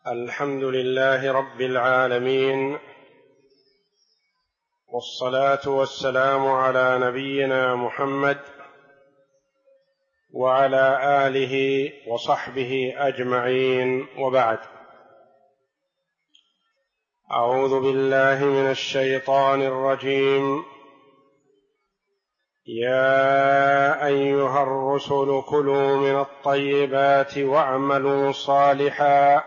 الحمد لله رب العالمين، والصلاة والسلام على نبينا محمد وعلى آله وصحبه أجمعين، وبعد. أعوذ بالله من الشيطان الرجيم. يا أيها الرسل كلوا من الطيبات واعملوا صالحا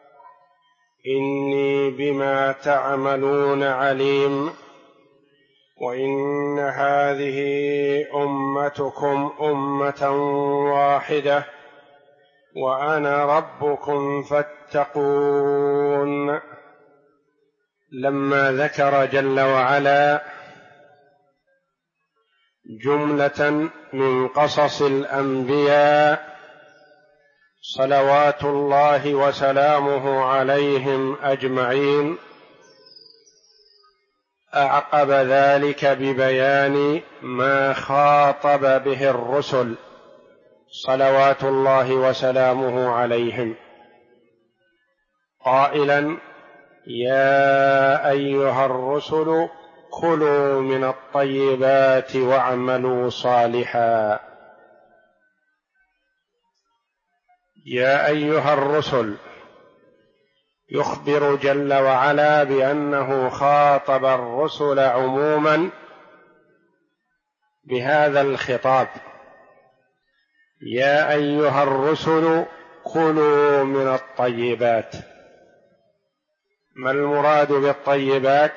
إني بما تعملون عليم، وإن هذه أمتكم أمة واحدة وأنا ربكم فاتقون. لما ذكر جل وعلا جملة من قصص الأنبياء صلوات الله وسلامه عليهم أجمعين، أعقب ذلك ببيان ما خاطب به الرسل صلوات الله وسلامه عليهم، قائلا: يا أيها الرسل كلوا من الطيبات واعملوا صالحا. يا أيها الرسل، يخبر جل وعلا بأنه خاطب الرسل عموما بهذا الخطاب: يا أيها الرسل كلوا من الطيبات. ما المراد بالطيبات؟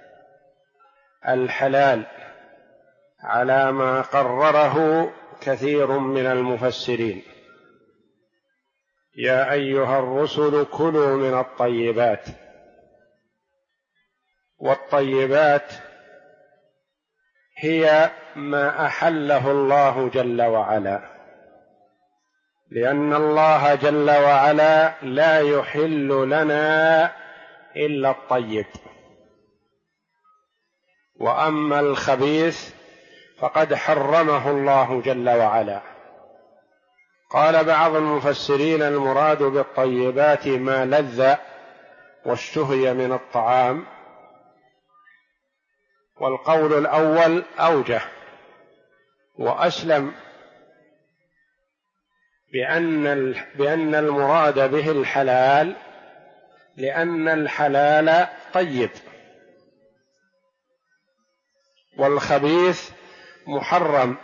الحلال، على ما قرره كثير من المفسرين. يا أيها الرسل كلوا من الطيبات، والطيبات هي ما أحله الله جل وعلا، لأن الله جل وعلا لا يحل لنا إلا الطيب، وأما الخبيث فقد حرمه الله جل وعلا. قال بعض المفسرين: المراد بالطيبات ما لذ واشتهي من الطعام، والقول الأول أوجه وأسلم، بأن المراد به الحلال، لأن الحلال طيب، والخبيث محرم،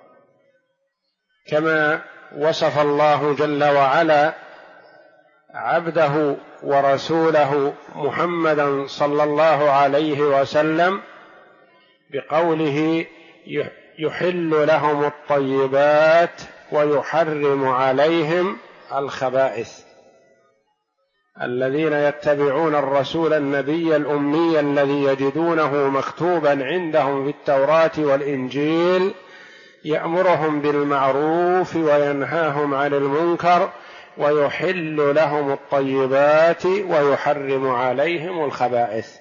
كما وصف الله جل وعلا عبده ورسوله محمدا صلى الله عليه وسلم بقوله: يحل لهم الطيبات ويحرم عليهم الخبائث. الذين يتبعون الرسول النبي الأمي الذي يجدونه مكتوبا عندهم في التوراة والإنجيل يأمرهم بالمعروف وينهاهم عن المنكر ويحل لهم الطيبات ويحرم عليهم الخبائث.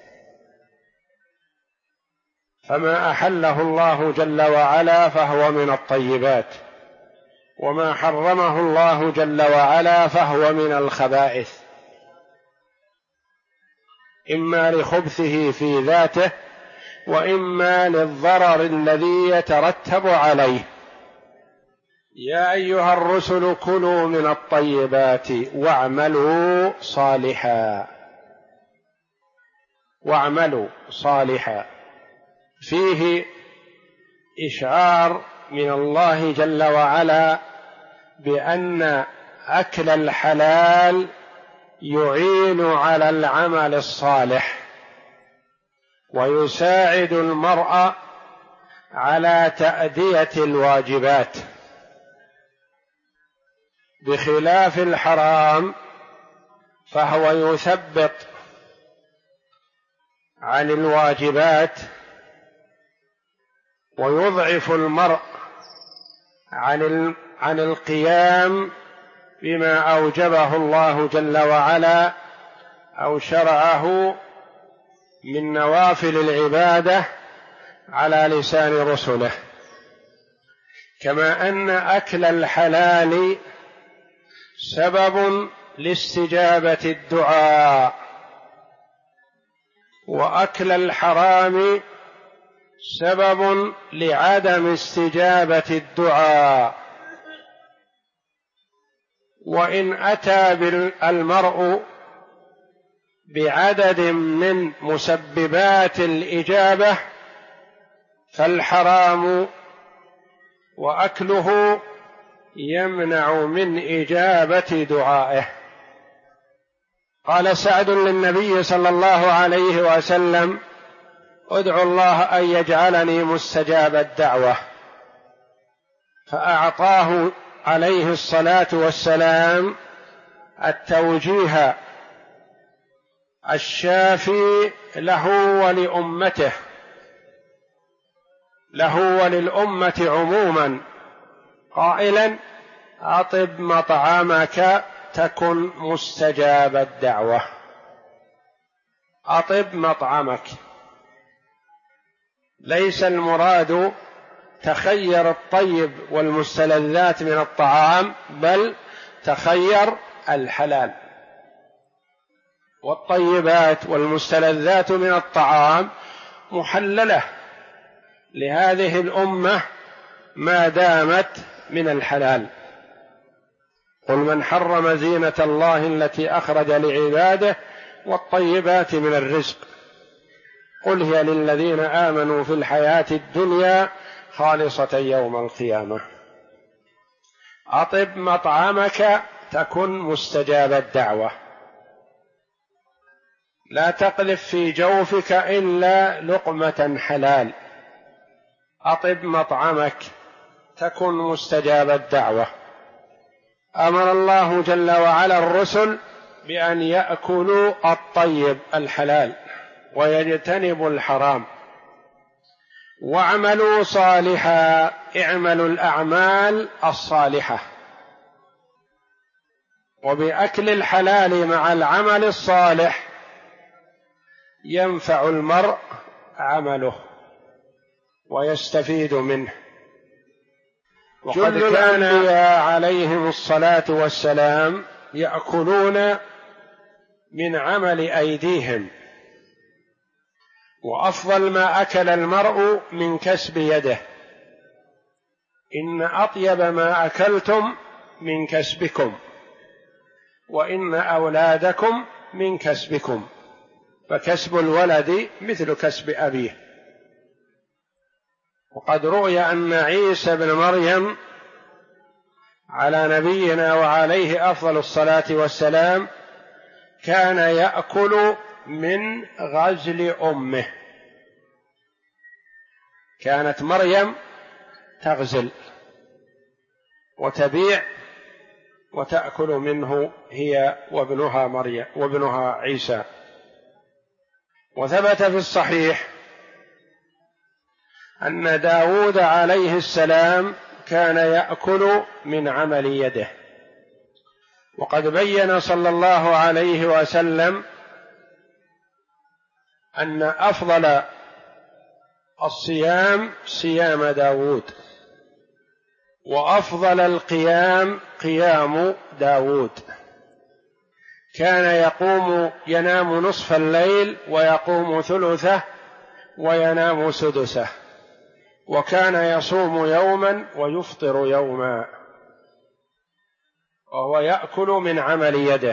فما أحله الله جل وعلا فهو من الطيبات، وما حرمه الله جل وعلا فهو من الخبائث، إما لخبثه في ذاته وإما للضرر الذي يترتب عليه. يا أيها الرسل كلوا من الطيبات واعملوا صالحا. واعملوا صالحا فيه إشعار من الله جل وعلا بأن أكل الحلال يعين على العمل الصالح ويساعد المرء على تأدية الواجبات، بخلاف الحرام فهو يثبط عن الواجبات ويضعف المرء عن القيام بما أوجبه الله جل وعلا أو شرعه من نوافل العبادة على لسان رسله. كما أن أكل الحلال سبب لاستجابة الدعاء، وأكل الحرام سبب لعدم استجابة الدعاء. وإن أتى المرء بعدد من مسببات الإجابة فالحرام وأكله يمنع من إجابة دعائه. قال سعد للنبي صلى الله عليه وسلم: ادعو الله أن يجعلني مستجاب الدعوة، فأعطاه عليه الصلاة والسلام التوجيه الشافي له ولأمته، له وللأمة عموما، قائلا: أطب مطعمك تكن مستجاب الدعوة. أطب مطعمك، ليس المراد تخير الطيب والمستلذات من الطعام، بل تخير الحلال. والطيبات والمستلذات من الطعام محللة لهذه الأمة ما دامت من الحلال. قل من حرم زينة الله التي أخرج لعباده والطيبات من الرزق قل هي للذين آمنوا في الحياة الدنيا خالصة يوم القيامة. أطب مطعمك تكن مستجاب الدعوة، لا تقذف في جوفك إلا لقمة حلال. أطب مطعمك تكن مستجاب الدعوة. أمر الله جل وعلا الرسل بأن يأكلوا الطيب الحلال ويجتنبوا الحرام. واعملوا صالحا، اعملوا الأعمال الصالحة. وبأكل الحلال مع العمل الصالح ينفع المرء عمله ويستفيد منه. وقد كان الأنبياء عليهم الصلاة والسلام يأكلون من عمل أيديهم، وأفضل ما أكل المرء من كسب يده. إن أطيب ما أكلتم من كسبكم، وإن أولادكم من كسبكم، فكسب الولد مثل كسب أبيه. وقد روي أن عيسى بن مريم على نبينا وعليه أفضل الصلاة والسلام كان يأكل من غزل أمه. كانت مريم تغزل وتبيع وتأكل منه هي وابنها مريم وابنها عيسى. وثبت في الصحيح أن داود عليه السلام كان يأكل من عمل يده. وقد بين صلى الله عليه وسلم أن أفضل الصيام صيام داود، وأفضل القيام قيام داود. كان ينام نصف الليل ويقوم ثلثه وينام سدسه، وكان يصوم يوما ويفطر يوما، وهو يأكل من عمل يده.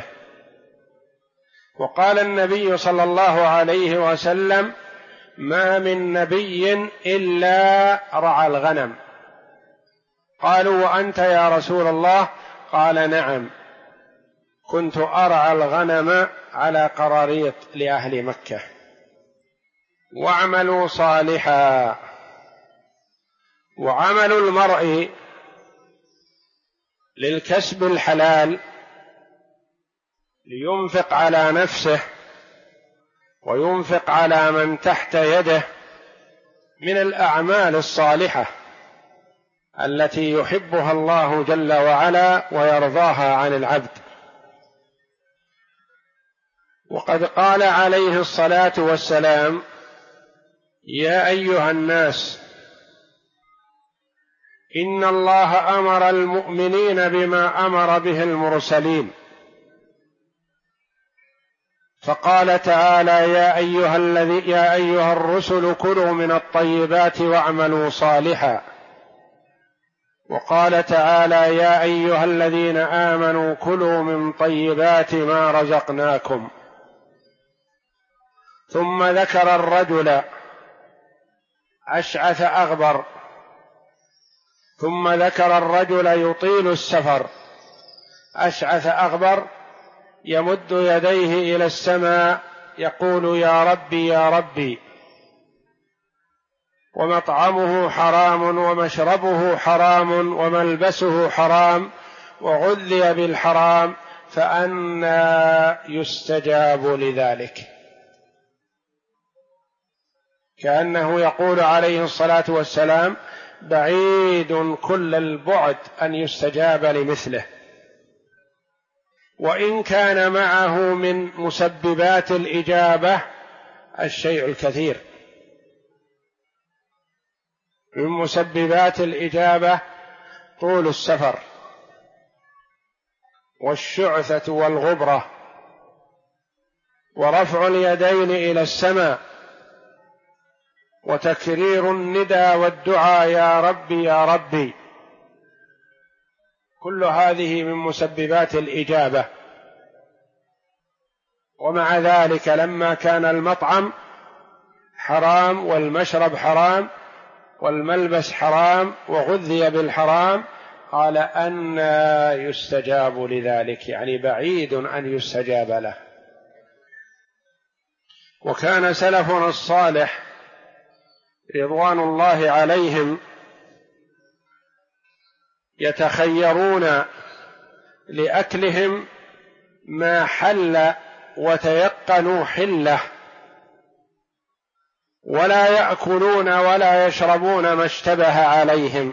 وقال النبي صلى الله عليه وسلم: ما من نبي إلا رعى الغنم. قالوا: وأنت يا رسول الله؟ قال: نعم، كنت أرعى الغنم على قراريط لأهل مكة. واعملوا صالحا. وعمل المرء للكسب الحلال لينفق على نفسه وينفق على من تحت يده من الأعمال الصالحة التي يحبها الله جل وعلا ويرضاها عن العبد. وقد قال عليه الصلاة والسلام: يا أيها الناس، إن الله أمر المؤمنين بما أمر به المرسلين، فقال تعالى: يا أيها الرسل كلوا من الطيبات واعملوا صالحا. وقال تعالى: يا أيها الذين آمنوا كلوا من طيبات ما رزقناكم. ثم ذكر الرجل أشعث أغبر، ثم ذكر الرجل يطيل السفر أشعث أغبر يمد يديه إلى السماء يقول: يا ربي يا ربي، ومطعمه حرام ومشربه حرام وملبسه حرام وغذي بالحرام، فأنى يستجاب لذلك؟ كأنه يقول عليه الصلاة والسلام: بعيد كل البعد أن يستجاب لمثله. وإن كان معه من مسببات الإجابة الشيء الكثير. من مسببات الإجابة طول السفر، والشعثة والغبرة، ورفع اليدين إلى السماء، وتكرير الندى والدعاء: يا ربي يا ربي. كل هذه من مسببات الإجابة. ومع ذلك لما كان المطعم حرام والمشرب حرام والملبس حرام وغذي بالحرام، قال: أنى يستجاب لذلك؟ يعني بعيد أن يستجاب له. وكان سلفنا الصالح رضوان الله عليهم يتخيرون لأكلهم ما حل وتيقنوا حله، ولا يأكلون ولا يشربون ما اشتبه عليهم.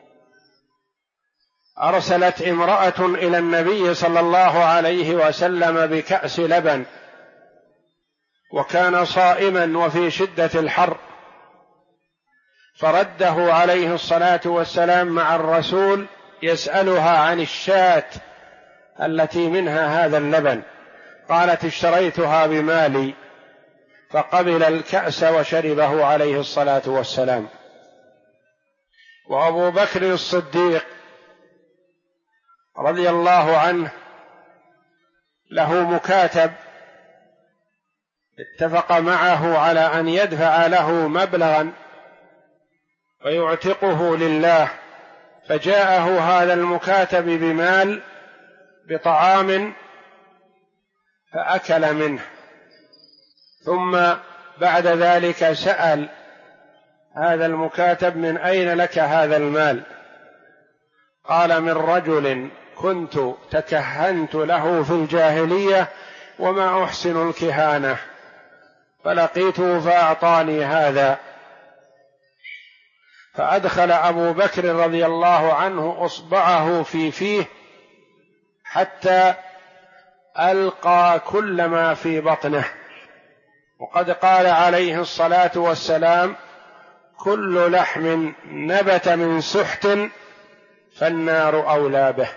أرسلت امرأة إلى النبي صلى الله عليه وسلم بكأس لبن، وكان صائما وفي شدة الحر، فرده عليه الصلاة والسلام مع الرسول يسألها عن الشاة التي منها هذا اللبن. قالت: اشتريتها بمالي، فقبل الكأس وشربه عليه الصلاة والسلام. وأبو بكر الصديق رضي الله عنه له مكاتب اتفق معه على أن يدفع له مبلغا ويعتقه لله، فجاءه هذا المكاتب بمال بطعام فأكل منه، ثم بعد ذلك سأل هذا المكاتب: من أين لك هذا المال؟ قال: من رجل كنت تكهنت له في الجاهلية وما أحسن الكهانة، فلقيته فأعطاني هذا. فأدخل أبو بكر رضي الله عنه إصبعه في فيه حتى ألقى كل ما في بطنه. وقد قال عليه الصلاة والسلام: كل لحم نبت من سحت فالنار أولى به.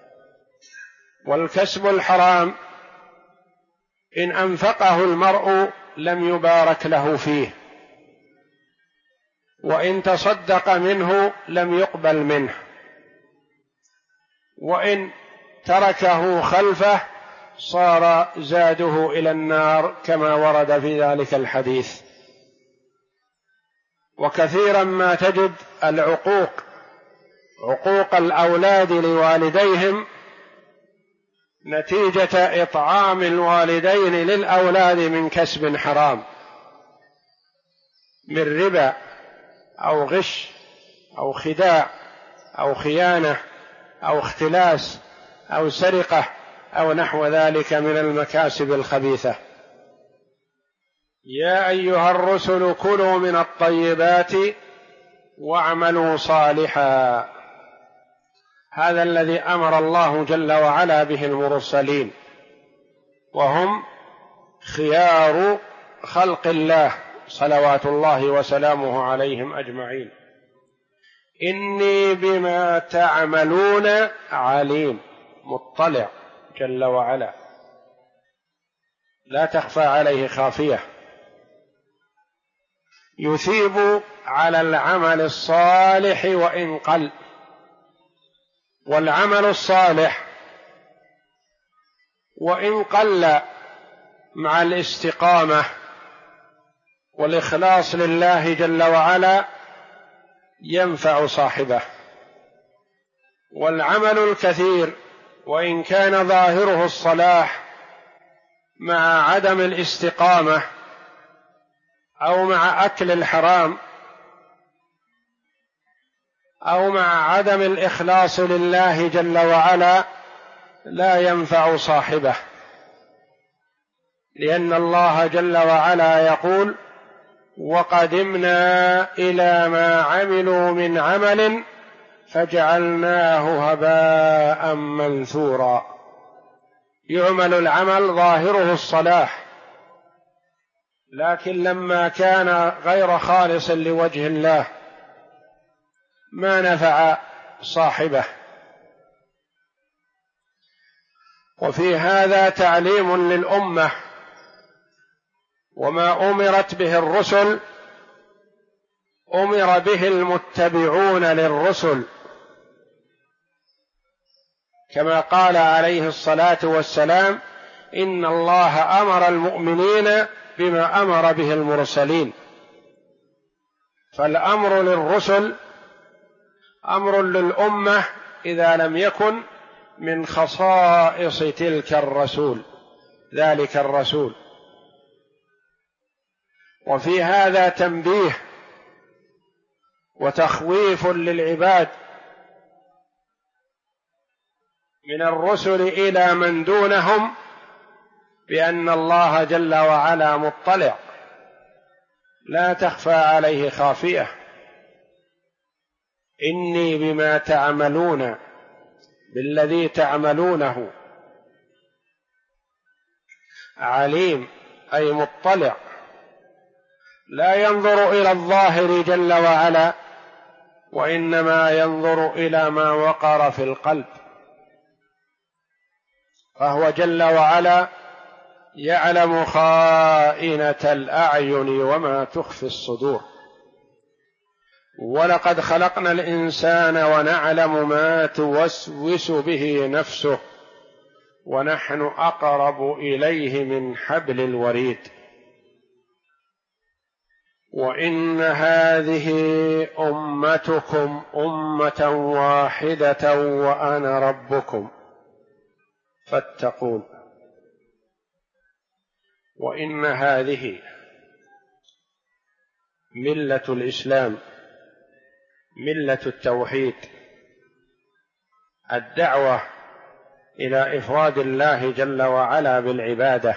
والكسب الحرام إن أنفقه المرء لم يبارك له فيه، وإن تصدق منه لم يقبل منه، وإن تركه خلفه صار زاده إلى النار، كما ورد في ذلك الحديث. وكثيرا ما تجد عقوق الأولاد لوالديهم نتيجة إطعام الوالدين للأولاد من كسب حرام، من ربا أو غش أو خداع أو خيانة أو اختلاس أو سرقة أو نحو ذلك من المكاسب الخبيثة. يا أيها الرسل كلوا من الطيبات واعملوا صالحا. هذا الذي أمر الله جل وعلا به المرسلين، وهم خيار خلق الله صلوات الله وسلامه عليهم أجمعين. إني بما تعملون عليم، مطلع جل وعلا. لا تخفى عليه خافية، يثيب على العمل الصالح وإن قل. والعمل الصالح وإن قل مع الاستقامة والإخلاص لله جل وعلا ينفع صاحبه، والعمل الكثير وإن كان ظاهره الصلاح مع عدم الاستقامة أو مع أكل الحرام أو مع عدم الإخلاص لله جل وعلا لا ينفع صاحبه، لأن الله جل وعلا يقول: وقدمنا إلى ما عملوا من عمل فجعلناه هباء منثورا. يعمل العمل ظاهره الصلاح، لكن لما كان غير خالص لوجه الله ما نفع صاحبه. وفي هذا تعليم للأمة، وما أمرت به الرسل أمر به المتبعون للرسل، كما قال عليه الصلاة والسلام: إن الله أمر المؤمنين بما أمر به المرسلين. فالأمر للرسل أمر للأمة إذا لم يكن من خصائص ذلك الرسول. وفي هذا تنبيه وتخويف للعباد من الرسل إلى من دونهم بأن الله جل وعلا مطلع لا تخفى عليه خافية. إني بما تعملون، بالذي تعملونه، عليم، أي مطلع، لا ينظر إلى الظاهر جل وعلا، وإنما ينظر إلى ما وقر في القلب. فهو جل وعلا يعلم خائنة الأعين وما تخفي الصدور. ولقد خلقنا الإنسان ونعلم ما توسوس به نفسه ونحن أقرب إليه من حبل الوريد. وإن هذه أمتكم أمة واحدة وأنا ربكم فاتقون. وإن هذه ملة الإسلام، ملة التوحيد، الدعوة إلى إفراد الله جل وعلا بالعبادة.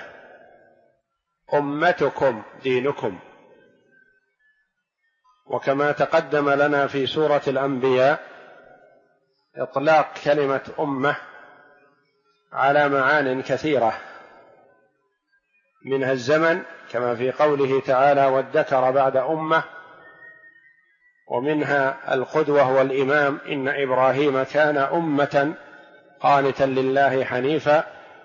أمتكم دينكم. وكما تقدم لنا في سورة الأنبياء إطلاق كلمة أمة على معان كثيرة، منها الزمن كما في قوله تعالى: وادكر بعد أمة، ومنها القدوة والإمام: إن إبراهيم كان أمة قانتا لله حنيفا.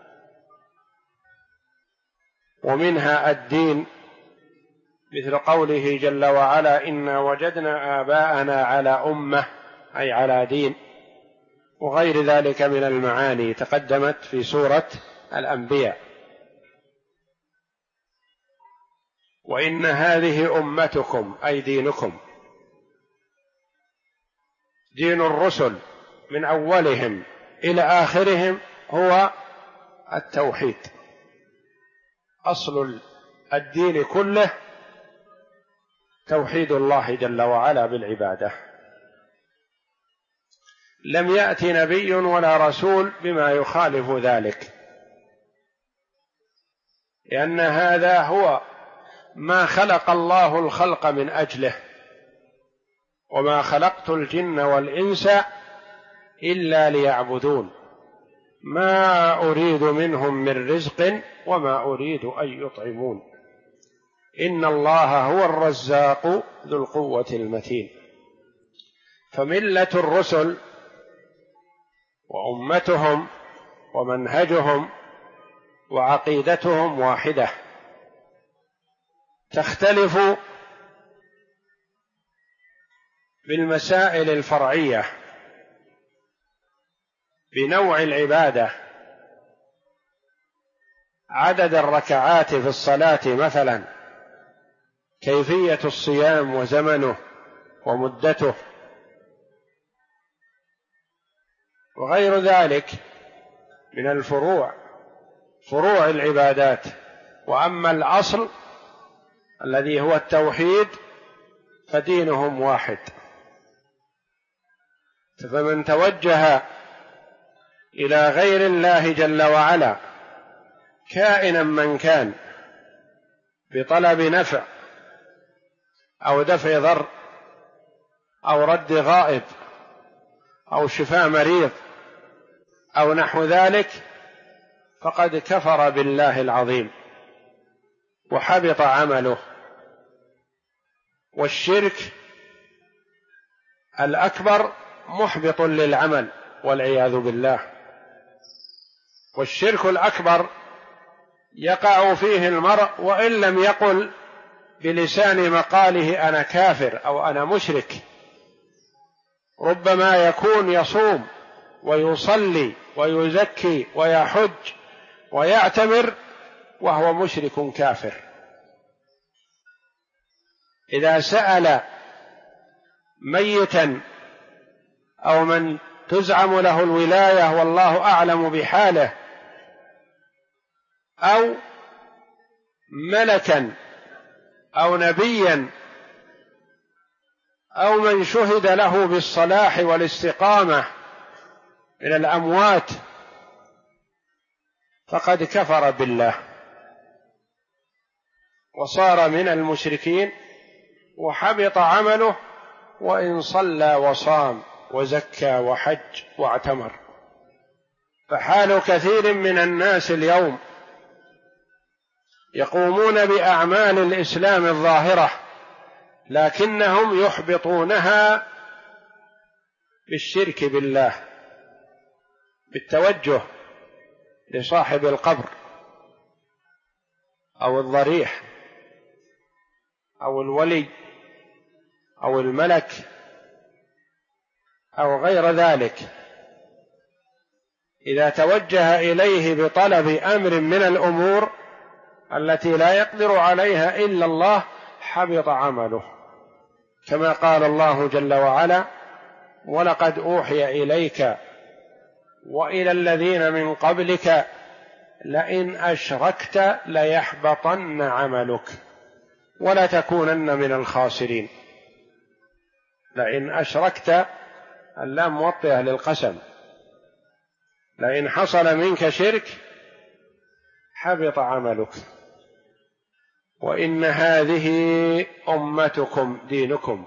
ومنها الدين مثل قوله جل وعلا: إنا وجدنا آباءنا على أمة، أي على دين. وغير ذلك من المعاني تقدمت في سورة الأنبياء. وإن هذه أمتكم أي دينكم. دين الرسل من أولهم إلى آخرهم هو التوحيد. أصل الدين كله توحيد الله جل وعلا بالعبادة. لم يأت نبي ولا رسول بما يخالف ذلك، لأن هذا هو ما خلق الله الخلق من أجله: وما خلقت الجن والإنس إلا ليعبدون ما أريد منهم من رزق وما أريد أن يطعمون إن الله هو الرزاق ذو القوة المتين. فملة الرسل وأمتهم ومنهجهم وعقيدتهم واحدة، تختلف بالمسائل الفرعية، بنوع العبادة، عدد الركعات في الصلاة مثلا، كيفية الصيام وزمنه ومدته وغير ذلك من الفروع، فروع العبادات. وأما الأصل الذي هو التوحيد فدينهم واحد. فمن توجه إلى غير الله جل وعلا كائنا من كان بطلب نفع أو دفع ضر أو رد غائب أو شفاء مريض أو نحو ذلك، فقد كفر بالله العظيم وحبط عمله. والشرك الأكبر محبط للعمل والعياذ بالله. والشرك الأكبر يقع فيه المرء وإن لم يقل بلسان مقاله أنا كافر أو أنا مشرك، ربما يكون يصوم ويصلي ويزكي ويحج ويعتمر وهو مشرك كافر. إذا سأل ميتا أو من تزعم له الولاية والله أعلم بحاله، أو ملكا أو نبيا أو من شهد له بالصلاح والاستقامة من الأموات، فقد كفر بالله وصار من المشركين وحبط عمله، وإن صلى وصام وزكى وحج واعتمر. فحال كثير من الناس اليوم يقومون بأعمال الإسلام الظاهرة لكنهم يحبطونها بالشرك بالله، بالتوجه لصاحب القبر أو الضريح أو الولي أو الملك أو غير ذلك. إذا توجه إليه بطلب أمر من الأمور التي لا يقدر عليها إلا الله حبط عمله، كما قال الله جل وعلا: ولقد أوحي إليك وإلى الذين من قبلك لئن أشركت ليحبطن عملك ولتكونن من الخاسرين. لئن أشركت، اللام موطئة للقسم، لئن حصل منك شرك حبط عملك. وإن هذه أمتكم دينكم،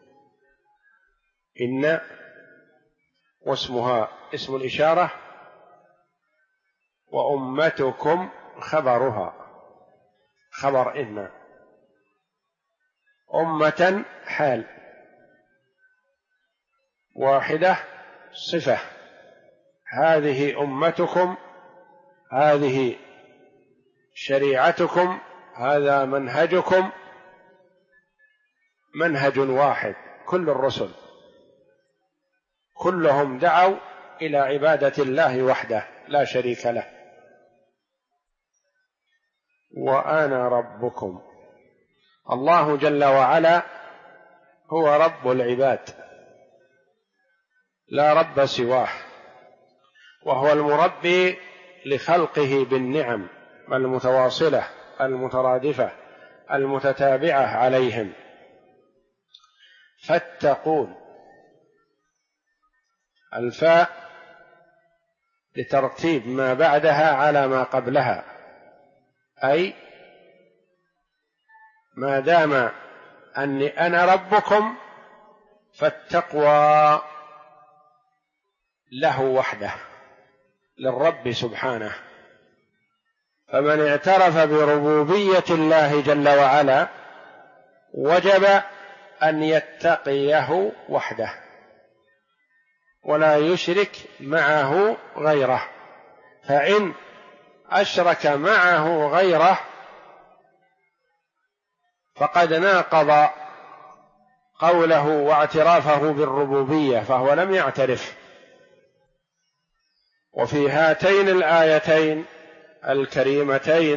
إن واسمها اسم الإشارة، وأمتكم خبرها، خبر إن، أمة حال، واحدة صفة. هذه أمتكم، هذه شريعتكم، هذا منهجكم، منهج واحد. كل الرسل كلهم دعوا إلى عبادة الله وحده لا شريك له. وأنا ربكم، الله جل وعلا هو رب العباد لا رب سواه، وهو المربي لخلقه بالنعم المتواصلة المترادفة المتتابعة عليهم. فاتقون، الفاء لترتيب ما بعدها على ما قبلها، أي ما دام أني أنا ربكم فالتقوى له وحده، للرب سبحانه. فمن اعترف بربوبية الله جل وعلا وجب أن يتقيه وحده ولا يشرك معه غيره. فإن أشرك معه غيره فقد ناقض قوله واعترافه بالربوبية، فهو لم يعترف. وفي هاتين الآيتين الكريمتين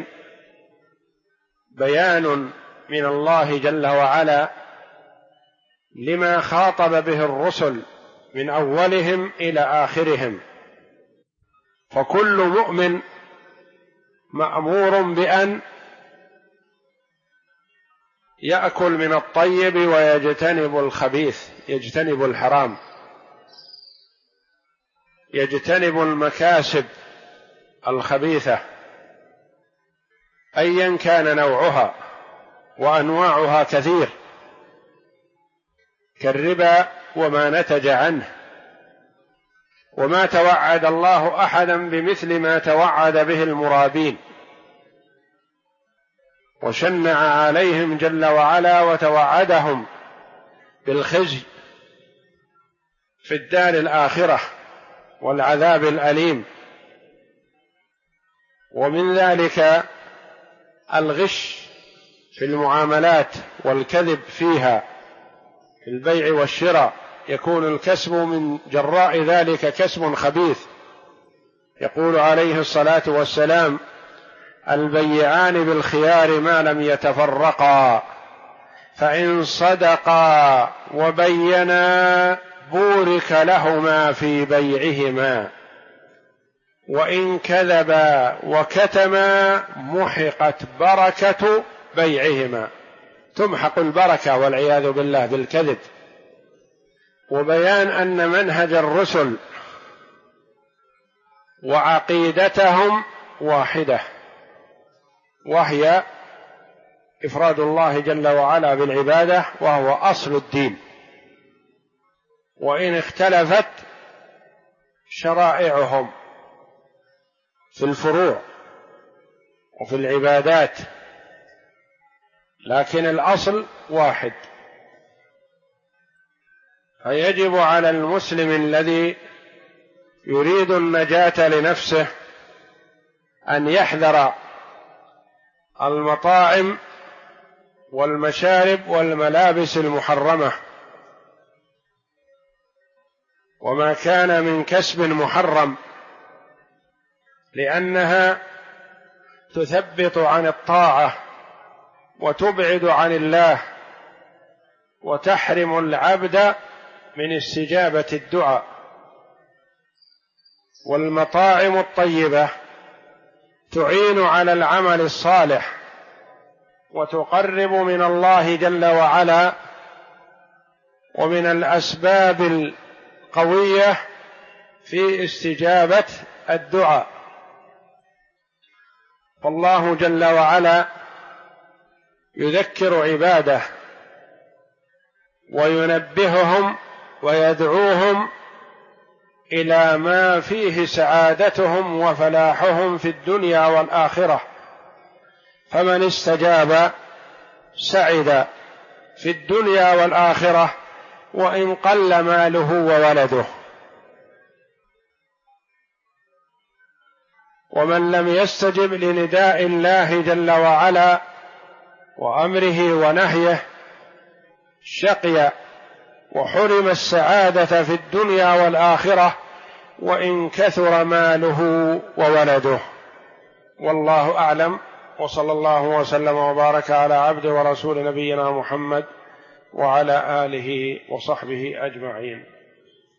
بيان من الله جل وعلا لما خاطب به الرسل من أولهم إلى آخرهم، فكل مؤمن مأمور بأن يأكل من الطيب ويجتنب الخبيث، يجتنب الحرام، يجتنب المكاسب الخبيثة أيا كان نوعها، وأنواعها كثير كالربا وما نتج عنه. وما توعد الله أحدا بمثل ما توعد به المرابين، وشنع عليهم جل وعلا وتوعدهم بالخزي في الدار الآخرة والعذاب الأليم. ومن ذلك الغش في المعاملات والكذب فيها في البيع والشراء، يكون الكسب من جراء ذلك كسب خبيث. يقول عليه الصلاة والسلام: البيعان بالخيار ما لم يتفرقا، فإن صدقا وبينا بورك لهما في بيعهما، وإن كذبا وكتما محقت بركة بيعهما. تمحق البركة والعياذ بالله بالكذب. وبيان أن منهج الرسل وعقيدتهم واحدة، وهي إفراد الله جل وعلا بالعبادة، وهو أصل الدين. وإن اختلفت شرائعهم في الفروع وفي العبادات، لكن الأصل واحد. فيجب على المسلم الذي يريد النجاة لنفسه أن يحذر المطاعم والمشارب والملابس المحرمة، وما كان من كسب محرم، لأنها تثبط عن الطاعة وتبعد عن الله، وتحرم العبد من استجابة الدعاء. والمطاعم الطيبة تعين على العمل الصالح وتقرب من الله جل وعلا، ومن الأسباب القوية في استجابة الدعاء. فالله جل وعلا يذكر عباده وينبههم ويدعوهم إلى ما فيه سعادتهم وفلاحهم في الدنيا والآخرة. فمن استجاب سعد في الدنيا والآخرة، وإن قل ماله وولده. ومن لم يستجب لنداء الله جل وعلا وأمره ونهيه شقي وحرم السعادة في الدنيا والآخرة، وإن كثر ماله وولده. والله أعلم، وصلى الله وسلم وبارك على عبد ورسول نبينا محمد وعلى آله وصحبه أجمعين.